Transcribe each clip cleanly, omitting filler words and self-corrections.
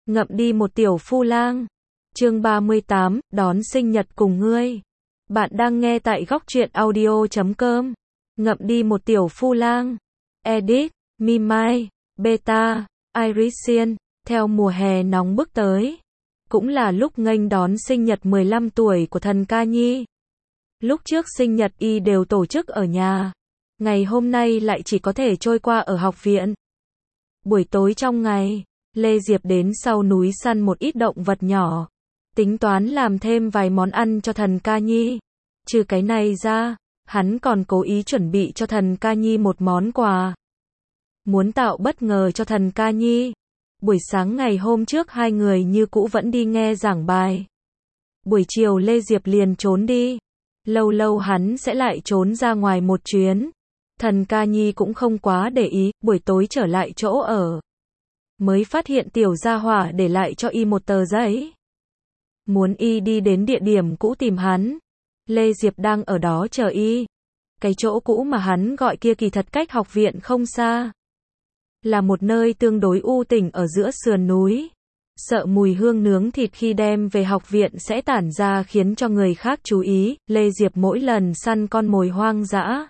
ngậm đi một tiểu phu lang. Chương 38, đón sinh nhật cùng ngươi. Bạn đang nghe tại góc truyện audio.com. Ngậm đi một tiểu phu lang. Edit, Mimai, Beta, Irisian, theo mùa hè nóng bức tới. Cũng là lúc nghênh đón sinh nhật 15 tuổi của thần ca nhi. Lúc trước sinh nhật y đều tổ chức ở nhà. Ngày hôm nay lại chỉ có thể trôi qua ở học viện. Buổi tối trong ngày, Lê Diệp đến sau núi săn một ít động vật nhỏ. Tính toán làm thêm vài món ăn cho thần ca nhi. Trừ cái này ra, hắn còn cố ý chuẩn bị cho thần ca nhi một món quà. Muốn tạo bất ngờ cho thần ca nhi. Buổi sáng ngày hôm trước hai người như cũ vẫn đi nghe giảng bài. Buổi chiều Lê Diệp liền trốn đi. Lâu lâu hắn sẽ lại trốn ra ngoài một chuyến. Thần ca nhi cũng không quá để ý, buổi tối trở lại chỗ ở. Mới phát hiện tiểu gia hỏa để lại cho y một tờ giấy. Muốn y đi đến địa điểm cũ tìm hắn. Lê Diệp đang ở đó chờ y. Cái chỗ cũ mà hắn gọi kia kỳ thật cách học viện không xa. Là một nơi tương đối u tĩnh ở giữa sườn núi. Sợ mùi hương nướng thịt khi đem về học viện sẽ tản ra khiến cho người khác chú ý. Lê Diệp mỗi lần săn con mồi hoang dã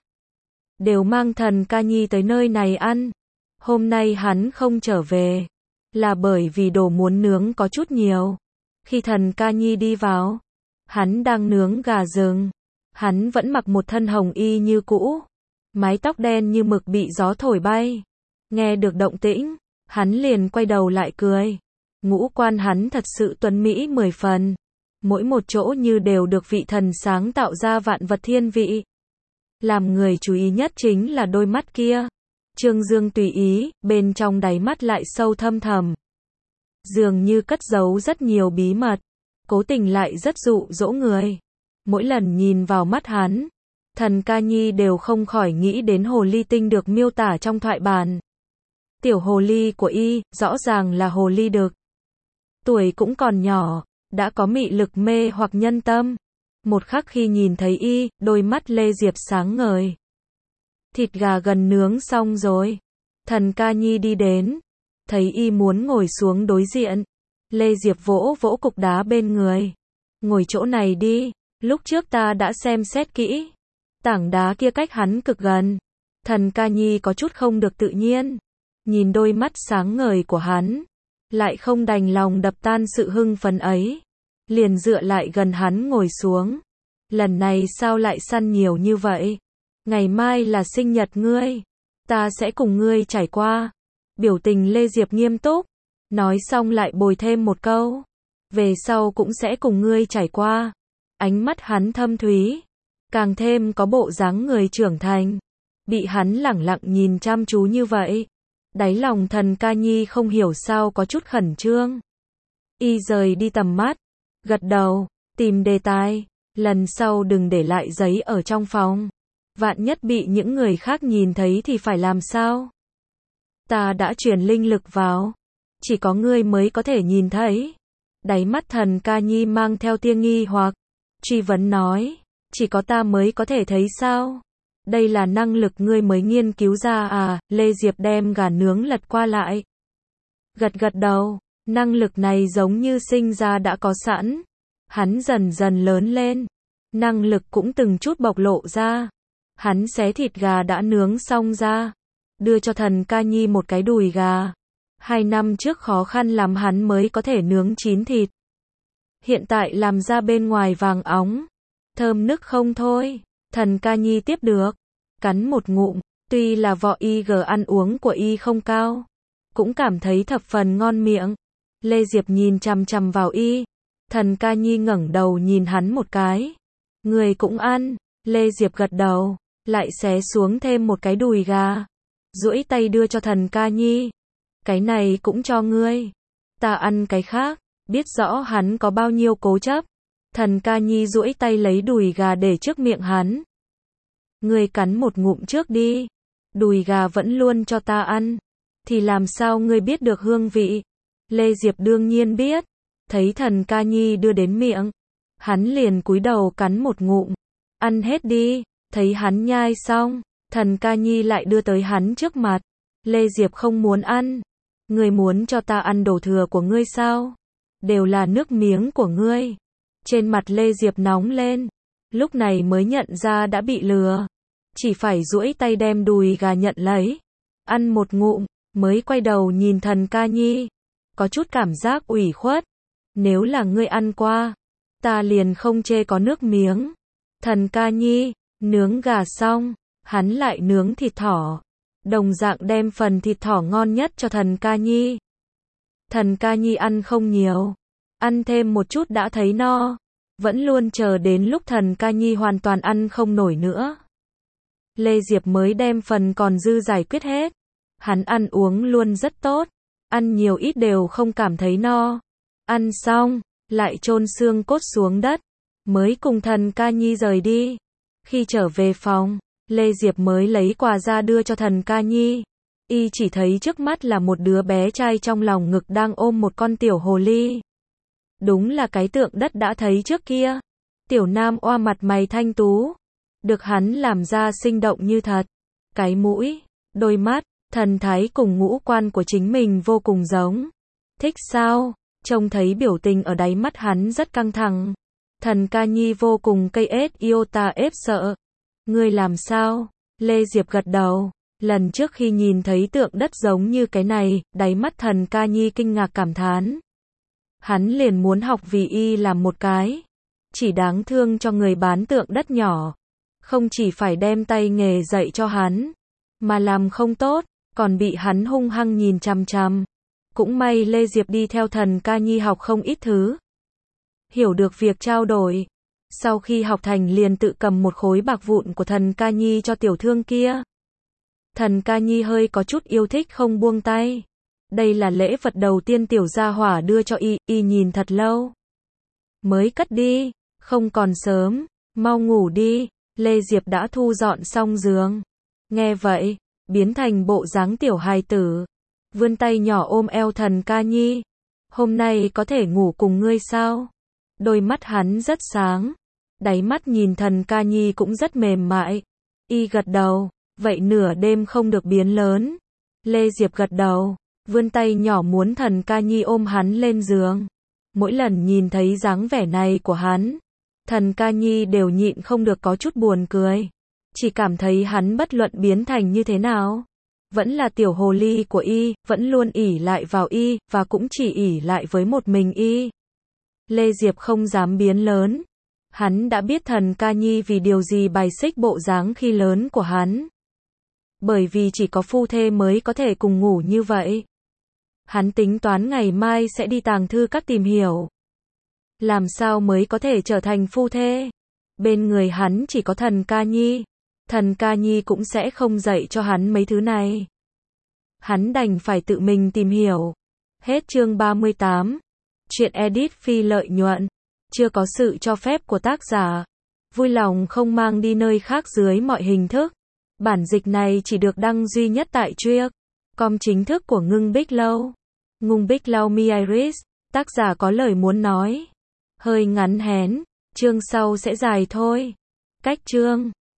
đều mang thần ca nhi tới nơi này ăn. Hôm nay hắn không trở về là bởi vì đồ muốn nướng có chút nhiều. Khi thần ca nhi đi vào, hắn đang nướng gà rừng. Hắn vẫn mặc một thân hồng y như cũ. Mái tóc đen như mực bị gió thổi bay. Nghe được động tĩnh, hắn liền quay đầu lại cười. Ngũ quan hắn thật sự tuấn mỹ 10 phần. Mỗi một chỗ như đều được vị thần sáng tạo ra vạn vật thiên vị. Làm người chú ý nhất chính là đôi mắt kia. Trương Dương tùy ý, bên trong đáy mắt lại sâu thâm thẳm. Dường như cất giấu rất nhiều bí mật. Cố tình lại rất dụ dỗ người. Mỗi lần nhìn vào mắt hắn, thần ca nhi đều không khỏi nghĩ đến hồ ly tinh được miêu tả trong thoại bản. Tiểu hồ ly của y, rõ ràng là hồ ly đực. Tuổi cũng còn nhỏ, đã có mị lực mê hoặc nhân tâm. Một khắc khi nhìn thấy y, đôi mắt Lê Diệp sáng ngời. Thịt gà gần nướng xong rồi. Thần ca nhi đi đến. Thấy y muốn ngồi xuống đối diện. Lê Diệp vỗ vỗ cục đá bên người. Ngồi chỗ này đi, lúc trước ta đã xem xét kỹ. Tảng đá kia cách hắn cực gần. Thần ca nhi có chút không được tự nhiên. Nhìn đôi mắt sáng ngời của hắn. Lại không đành lòng đập tan sự hưng phấn ấy. Liền dựa lại gần hắn ngồi xuống. Lần này sao lại săn nhiều như vậy? Ngày mai là sinh nhật ngươi. Ta sẽ cùng ngươi trải qua. Biểu tình Lê Diệp nghiêm túc. Nói xong lại bồi thêm một câu. Về sau cũng sẽ cùng ngươi trải qua. Ánh mắt hắn thâm thúy. Càng thêm có bộ dáng người trưởng thành. Bị hắn lẳng lặng nhìn chăm chú như vậy. Đáy lòng thần ca nhi không hiểu sao có chút khẩn trương. Y rời đi tầm mắt. Gật đầu, tìm đề tài. Lần sau đừng để lại giấy ở trong phòng. Vạn nhất bị những người khác nhìn thấy thì phải làm sao? Ta đã truyền linh lực vào. Chỉ có ngươi mới có thể nhìn thấy. Đáy mắt thần ca nhi mang theo tia nghi hoặc. Truy vấn nói. Chỉ có ta mới có thể thấy sao? Đây là năng lực ngươi mới nghiên cứu ra à? Lê Diệp đem gà nướng lật qua lại. Gật gật đầu. Năng lực này giống như sinh ra đã có sẵn. Hắn dần dần lớn lên. Năng lực cũng từng chút bộc lộ ra. Hắn xé thịt gà đã nướng xong ra. Đưa cho thần ca nhi một cái đùi gà. 2 năm trước khó khăn lắm hắn mới có thể nướng chín thịt. Hiện tại làm ra bên ngoài vàng óng. Thơm nức không thôi. Thần ca nhi tiếp được. Cắn một ngụm. Tuy là võ IG ăn uống của y không cao. Cũng cảm thấy thập phần ngon miệng. Lê Diệp nhìn chằm chằm vào y. Thần ca nhi ngẩng đầu nhìn hắn một cái. Người cũng ăn. Lê Diệp gật đầu. Lại xé xuống thêm một cái đùi gà. Duỗi tay đưa cho thần ca nhi. Cái này cũng cho ngươi. Ta ăn cái khác. Biết rõ hắn có bao nhiêu cố chấp. Thần ca nhi duỗi tay lấy đùi gà để trước miệng hắn. Ngươi cắn một ngụm trước đi. Đùi gà vẫn luôn cho ta ăn. Thì làm sao ngươi biết được hương vị? Lê Diệp đương nhiên biết. Thấy thần ca nhi đưa đến miệng. Hắn liền cúi đầu cắn một ngụm. Ăn hết đi. Thấy hắn nhai xong. Thần ca nhi lại đưa tới hắn trước mặt. Lê Diệp không muốn ăn. Ngươi muốn cho ta ăn đồ thừa của ngươi sao? Đều là nước miếng của ngươi. Trên mặt Lê Diệp nóng lên. Lúc này mới nhận ra đã bị lừa. Chỉ phải duỗi tay đem đùi gà nhận lấy. Ăn một ngụm, mới quay đầu nhìn Thần Ca Nhi. Có chút cảm giác ủy khuất. Nếu là ngươi ăn qua, ta liền không chê có nước miếng. Thần Ca Nhi, nướng gà xong, hắn lại nướng thịt thỏ. Đồng dạng đem phần thịt thỏ ngon nhất cho Thần Ca Nhi. Thần Ca Nhi ăn không nhiều. Ăn thêm một chút đã thấy no. Vẫn luôn chờ đến lúc Thần Ca Nhi hoàn toàn ăn không nổi nữa. Lê Diệp mới đem phần còn dư giải quyết hết. Hắn ăn uống luôn rất tốt. Ăn nhiều ít đều không cảm thấy no. Ăn xong, lại chôn xương cốt xuống đất. Mới cùng Thần Ca Nhi rời đi. Khi trở về phòng, Lê Diệp mới lấy quà ra đưa cho Thần Ca Nhi. Y chỉ thấy trước mắt là một đứa bé trai trong lòng ngực đang ôm một con tiểu hồ ly. Đúng là cái tượng đất đã thấy trước kia. Tiểu nam oa mặt mày thanh tú. Được hắn làm ra sinh động như thật. Cái mũi, đôi mắt, thần thái cùng ngũ quan của chính mình vô cùng giống. Thích sao? Trông thấy biểu tình ở đáy mắt hắn rất căng thẳng. Thần Ca Nhi vô cùng cây ết iota ép sợ. Ngươi làm sao? Lê Diệp gật đầu. Lần trước khi nhìn thấy tượng đất giống như cái này, đáy mắt Thần Ca Nhi kinh ngạc cảm thán. Hắn liền muốn học vì y làm một cái. Chỉ đáng thương cho người bán tượng đất nhỏ. Không chỉ phải đem tay nghề dạy cho hắn, mà làm không tốt, còn bị hắn hung hăng nhìn chằm chằm. Cũng may Lê Diệp đi theo Thần Ca Nhi học không ít thứ. Hiểu được việc trao đổi. Sau khi học thành liền tự cầm một khối bạc vụn của Thần Ca Nhi cho tiểu thương kia. Thần Ca Nhi hơi có chút yêu thích không buông tay. Đây là lễ vật đầu tiên tiểu gia hỏa đưa cho y nhìn thật lâu. Mới cất đi, không còn sớm, mau ngủ đi. Lê Diệp đã thu dọn xong giường. Nghe vậy, biến thành bộ dáng tiểu hài tử. Vươn tay nhỏ ôm eo Thần Ca Nhi. Hôm nay có thể ngủ cùng ngươi sao? Đôi mắt hắn rất sáng. Đáy mắt nhìn Thần Ca Nhi cũng rất mềm mại. Y gật đầu, vậy nửa đêm không được biến lớn. Lê Diệp gật đầu, vươn tay nhỏ muốn Thần Ca Nhi ôm hắn lên giường. Mỗi lần nhìn thấy dáng vẻ này của hắn, Thần Ca Nhi đều nhịn không được có chút buồn cười. Chỉ cảm thấy hắn bất luận biến thành như thế nào, vẫn là tiểu hồ ly của y, vẫn luôn ỷ lại vào y, và cũng chỉ ỷ lại với một mình y. Lê Diệp không dám biến lớn. Hắn đã biết Thần Ca Nhi vì điều gì bài xích bộ dáng khi lớn của hắn. Bởi vì chỉ có phu thê mới có thể cùng ngủ như vậy. Hắn tính toán ngày mai sẽ đi tàng thư các tìm hiểu. Làm sao mới có thể trở thành phu thê? Bên người hắn chỉ có Thần Ca Nhi. Thần Ca Nhi cũng sẽ không dạy cho hắn mấy thứ này. Hắn đành phải tự mình tìm hiểu. Hết chương 38. Chuyện edit phi lợi nhuận. Chưa có sự cho phép của tác giả. Vui lòng không mang đi nơi khác dưới mọi hình thức. Bản dịch này chỉ được đăng duy nhất tại Truyện.com chính thức của Ngưng Bích Lâu. Ngưng Bích Lâu Mi Iris. Tác giả có lời muốn nói. Hơi ngắn hén. Chương sau sẽ dài thôi. Cách chương.